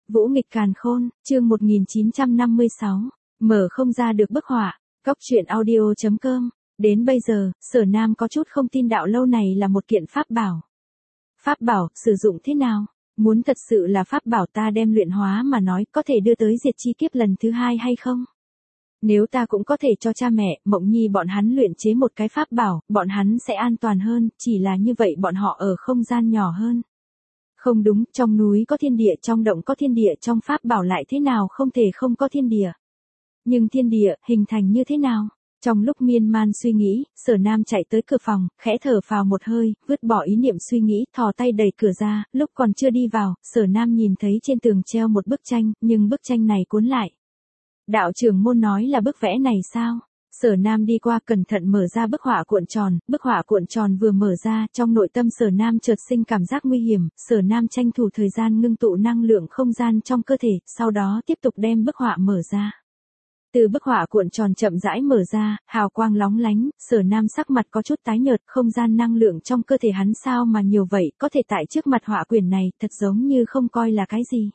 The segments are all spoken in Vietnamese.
Vũ nghịch càn khôn, chương 1956, mở không ra được bức họa, Cóc truyện audio.com. Đến bây giờ, Sở Nam có chút không tin đạo lâu này là một kiện pháp bảo. Pháp bảo, sử dụng thế nào? Muốn thật sự là pháp bảo ta đem luyện hóa mà nói có thể đưa tới diệt chi kiếp lần thứ 2 hay không? Nếu ta cũng có thể cho cha mẹ, Mộng Nhi bọn hắn luyện chế một cái pháp bảo, bọn hắn sẽ an toàn hơn, chỉ là như vậy bọn họ ở không gian nhỏ hơn. Không đúng, trong núi có thiên địa, trong động có thiên địa, trong pháp bảo lại thế nào không thể không có thiên địa. Nhưng thiên địa, hình thành như thế nào? Trong lúc miên man suy nghĩ, Sở Nam chạy tới cửa phòng, khẽ thở phào một hơi, vứt bỏ ý niệm suy nghĩ, thò tay đẩy cửa ra, lúc còn chưa đi vào, Sở Nam nhìn thấy trên tường treo một bức tranh, nhưng bức tranh này cuốn lại. Đạo trưởng môn nói là bức vẽ này sao? Sở Nam đi qua cẩn thận mở ra bức họa cuộn tròn vừa mở ra, trong nội tâm Sở Nam chợt sinh cảm giác nguy hiểm, Sở Nam tranh thủ thời gian ngưng tụ năng lượng không gian trong cơ thể, sau đó tiếp tục đem bức họa mở ra. Từ bức họa cuộn tròn chậm rãi mở ra, hào quang lóng lánh, Sở Nam sắc mặt có chút tái nhợt, không gian năng lượng trong cơ thể hắn sao mà nhiều vậy, có thể tại trước mặt họa quyển này, thật giống như không coi là cái gì.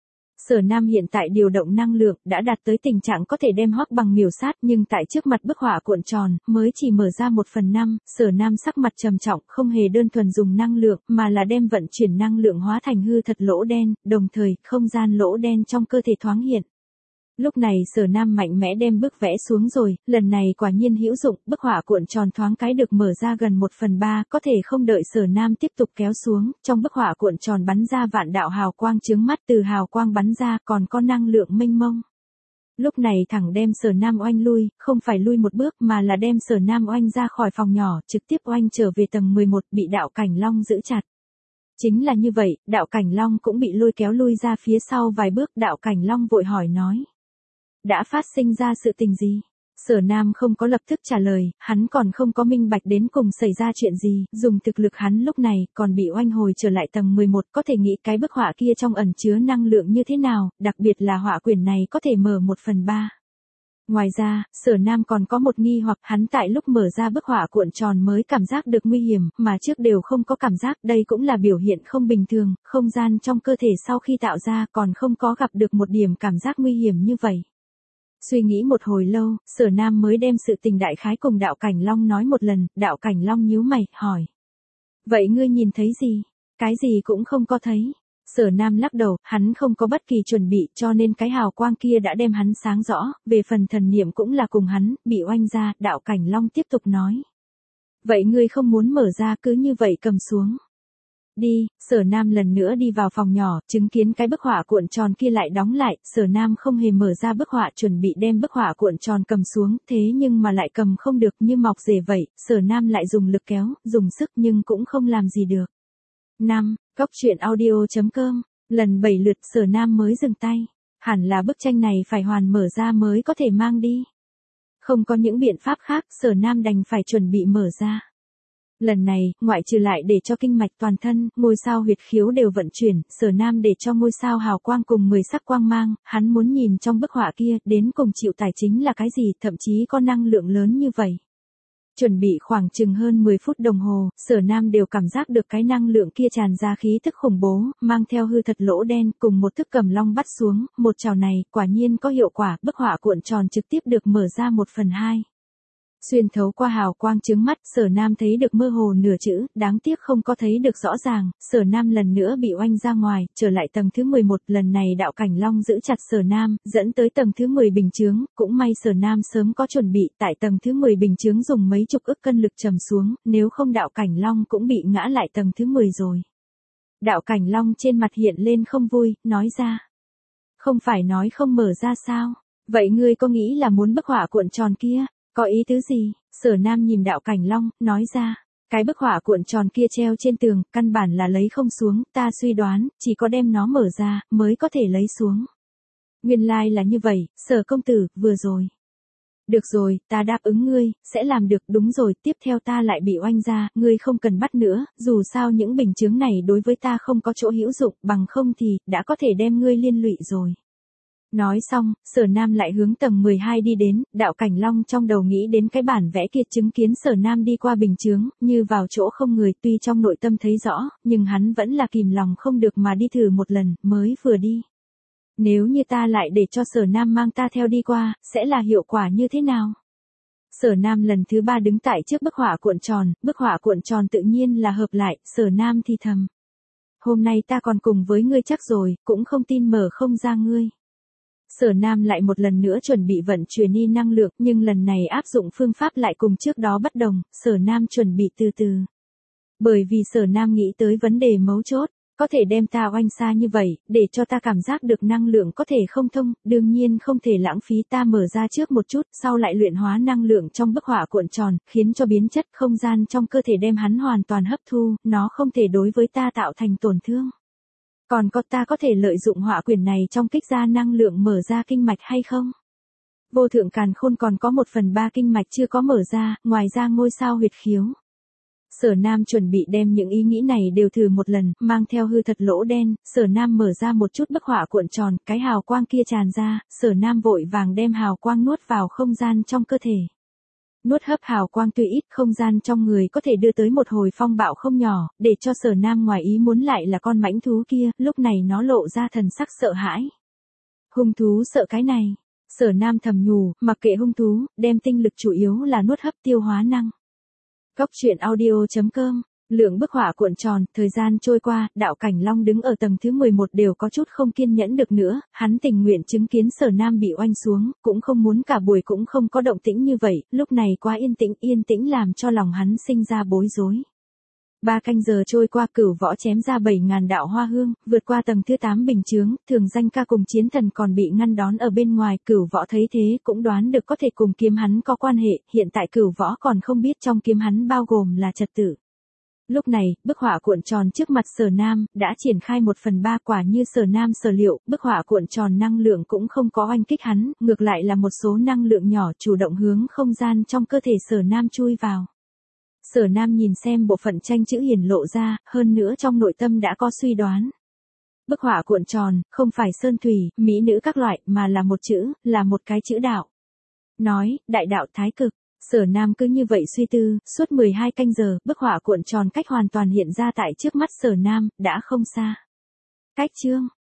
Sở Nam hiện tại điều động năng lượng, đã đạt tới tình trạng có thể đem Hoắc Bằng miểu sát, nhưng tại trước mặt bức họa cuộn tròn, mới chỉ mở ra 1/5, Sở Nam sắc mặt trầm trọng, không hề đơn thuần dùng năng lượng, mà là đem vận chuyển năng lượng hóa thành hư thật lỗ đen, đồng thời, không gian lỗ đen trong cơ thể thoáng hiện. Lúc này Sở Nam mạnh mẽ đem bức vẽ xuống rồi, lần này quả nhiên hữu dụng, bức họa cuộn tròn thoáng cái được mở ra gần 1/3, có thể không đợi Sở Nam tiếp tục kéo xuống, trong bức họa cuộn tròn bắn ra vạn đạo hào quang chướng mắt, từ hào quang bắn ra còn có năng lượng mênh mông. Lúc này thẳng đem Sở Nam oanh lui, không phải lui một bước mà là đem Sở Nam oanh ra khỏi phòng nhỏ, trực tiếp oanh trở về tầng 11, bị đạo cảnh long giữ chặt. Chính là như vậy, đạo cảnh long cũng bị lôi kéo lui ra phía sau vài bước, đạo cảnh long vội hỏi nói. Đã phát sinh ra sự tình gì? Sở Nam không có lập tức trả lời, hắn còn không có minh bạch đến cùng xảy ra chuyện gì, dùng thực lực hắn lúc này còn bị oanh hồi trở lại tầng 11, có thể nghĩ cái bức họa kia trong ẩn chứa năng lượng như thế nào, đặc biệt là họa quyển này có thể mở 1/3. Ngoài ra, Sở Nam còn có một nghi hoặc, hắn tại lúc mở ra bức họa cuộn tròn mới cảm giác được nguy hiểm, mà trước đều không có cảm giác, đây cũng là biểu hiện không bình thường, không gian trong cơ thể sau khi tạo ra còn không có gặp được một điểm cảm giác nguy hiểm như vậy. Suy nghĩ một hồi lâu, Sở Nam mới đem sự tình đại khái cùng đạo cảnh long nói một lần, đạo cảnh long nhíu mày, hỏi. Vậy ngươi nhìn thấy gì? Cái gì cũng không có thấy. Sở Nam lắc đầu, hắn không có bất kỳ chuẩn bị cho nên cái hào quang kia đã đem hắn sáng rõ, về phần thần niệm cũng là cùng hắn, bị oanh ra, đạo cảnh long tiếp tục nói. Vậy ngươi không muốn mở ra cứ như vậy cầm xuống. Đi, Sở Nam lần nữa đi vào phòng nhỏ, chứng kiến cái bức họa cuộn tròn kia lại đóng lại, Sở Nam không hề mở ra bức họa chuẩn bị đem bức họa cuộn tròn cầm xuống, thế nhưng mà lại cầm không được như mọc rễ vậy, Sở Nam lại dùng lực kéo, dùng sức nhưng cũng không làm gì được. 5. Cóc truyện audio.com, lần 7 lượt Sở Nam mới dừng tay, hẳn là bức tranh này phải hoàn mở ra mới có thể mang đi. Không có những biện pháp khác, Sở Nam đành phải chuẩn bị mở ra. Lần này, ngoại trừ lại để cho kinh mạch toàn thân, ngôi sao huyệt khiếu đều vận chuyển, Sở Nam để cho ngôi sao hào quang cùng 10 sắc quang mang, hắn muốn nhìn trong bức họa kia, đến cùng chịu tải chính là cái gì, thậm chí có năng lượng lớn như vậy. Chuẩn bị khoảng chừng hơn 10 phút đồng hồ, Sở Nam đều cảm giác được cái năng lượng kia tràn ra khí thức khủng bố, mang theo hư thật lỗ đen, cùng một thức cầm long bắt xuống, một trào này, quả nhiên có hiệu quả, bức họa cuộn tròn trực tiếp được mở ra 1/2. Xuyên thấu qua hào quang chướng mắt, Sở Nam thấy được mơ hồ nửa chữ, đáng tiếc không có thấy được rõ ràng, Sở Nam lần nữa bị oanh ra ngoài, trở lại tầng thứ 11, lần này đạo cảnh long giữ chặt Sở Nam, dẫn tới tầng thứ 10 bình chướng, cũng may Sở Nam sớm có chuẩn bị, tại tầng thứ 10 bình chướng dùng mấy chục ức cân lực trầm xuống, nếu không đạo cảnh long cũng bị ngã lại tầng thứ 10 rồi. Đạo cảnh long trên mặt hiện lên không vui, nói ra. Không phải nói không mở ra sao? Vậy ngươi có nghĩ là muốn bức họa cuộn tròn kia? Có ý tứ gì? Sở Nam nhìn đạo cảnh long, nói ra. Cái bức họa cuộn tròn kia treo trên tường, căn bản là lấy không xuống, ta suy đoán, chỉ có đem nó mở ra, mới có thể lấy xuống. Nguyên lai là như vậy, Sở công tử, vừa rồi. Được rồi, ta đáp ứng ngươi, sẽ làm được, đúng rồi, tiếp theo ta lại bị oanh ra, ngươi không cần bắt nữa, dù sao những bình chứng này đối với ta không có chỗ hữu dụng, bằng không thì, đã có thể đem ngươi liên lụy rồi. Nói xong, Sở Nam lại hướng tầng 12 đi đến, đạo cảnh long trong đầu nghĩ đến cái bản vẽ kia, chứng kiến Sở Nam đi qua bình chướng, như vào chỗ không người, tuy trong nội tâm thấy rõ, nhưng hắn vẫn là kìm lòng không được mà đi thử một lần, mới vừa đi. Nếu như ta lại để cho Sở Nam mang ta theo đi qua, sẽ là hiệu quả như thế nào? Sở Nam lần thứ 3 đứng tại trước bức họa cuộn tròn tự nhiên là hợp lại, Sở Nam thì thầm. Hôm nay ta còn cùng với ngươi chắc rồi, cũng không tin mở không ra ngươi. Sở Nam lại một lần nữa chuẩn bị vận chuyển đi năng lượng, nhưng lần này áp dụng phương pháp lại cùng trước đó bất đồng, Sở Nam chuẩn bị từ từ. Bởi vì Sở Nam nghĩ tới vấn đề mấu chốt, có thể đem ta oanh xa như vậy, để cho ta cảm giác được năng lượng có thể không thông, đương nhiên không thể lãng phí, ta mở ra trước một chút, sau lại luyện hóa năng lượng trong bức họa cuộn tròn, khiến cho biến chất không gian trong cơ thể đem hắn hoàn toàn hấp thu, nó không thể đối với ta tạo thành tổn thương. Còn có ta có thể lợi dụng họa quyển này trong kích ra năng lượng mở ra kinh mạch hay không? Vô thượng càn khôn còn có 1/3 kinh mạch chưa có mở ra, ngoài ra ngôi sao huyệt khiếu. Sở Nam chuẩn bị đem những ý nghĩ này đều thử một lần, mang theo hư thật lỗ đen, Sở Nam mở ra một chút bức họa cuộn tròn, cái hào quang kia tràn ra, Sở Nam vội vàng đem hào quang nuốt vào không gian trong cơ thể. Nuốt hấp hào quang tuy ít, không gian trong người có thể đưa tới một hồi phong bạo không nhỏ, để cho Sở Nam ngoài ý muốn lại là con mãnh thú kia, lúc này nó lộ ra thần sắc sợ hãi. Hung thú sợ cái này. Sở Nam thầm nhủ, mặc kệ hung thú, đem tinh lực chủ yếu là nuốt hấp tiêu hóa năng. Góc truyện audio.com. Lượng bức họa cuộn tròn, thời gian trôi qua, đạo Cảnh Long đứng ở tầng thứ 11 đều có chút không kiên nhẫn được nữa, hắn tình nguyện chứng kiến Sở Nam bị oanh xuống, cũng không muốn cả buổi cũng không có động tĩnh như vậy, lúc này quá yên tĩnh làm cho lòng hắn sinh ra bối rối. 3 canh giờ trôi qua, Cửu Võ chém ra 7.000 đạo hoa hương, vượt qua tầng thứ 8 bình chướng, Thường Danh Ca cùng Chiến Thần còn bị ngăn đón ở bên ngoài, Cửu Võ thấy thế cũng đoán được có thể cùng kiếm hắn có quan hệ, hiện tại Cửu Võ còn không biết trong kiếm hắn bao gồm là trật tự. Lúc này, bức họa cuộn tròn trước mặt Sở Nam, đã triển khai 1/3 quả như Sở Nam sở liệu, bức họa cuộn tròn năng lượng cũng không có oanh kích hắn, ngược lại là một số năng lượng nhỏ chủ động hướng không gian trong cơ thể Sở Nam chui vào. Sở Nam nhìn xem bộ phận tranh chữ hiển lộ ra, hơn nữa trong nội tâm đã có suy đoán. Bức họa cuộn tròn, không phải sơn thủy, mỹ nữ các loại, mà là một chữ, là một cái chữ đạo. Nói, đại đạo thái cực. Sở Nam cứ như vậy suy tư, suốt 12 canh giờ, bức họa cuộn tròn cách hoàn toàn hiện ra tại trước mắt Sở Nam, đã không xa. Cách chương.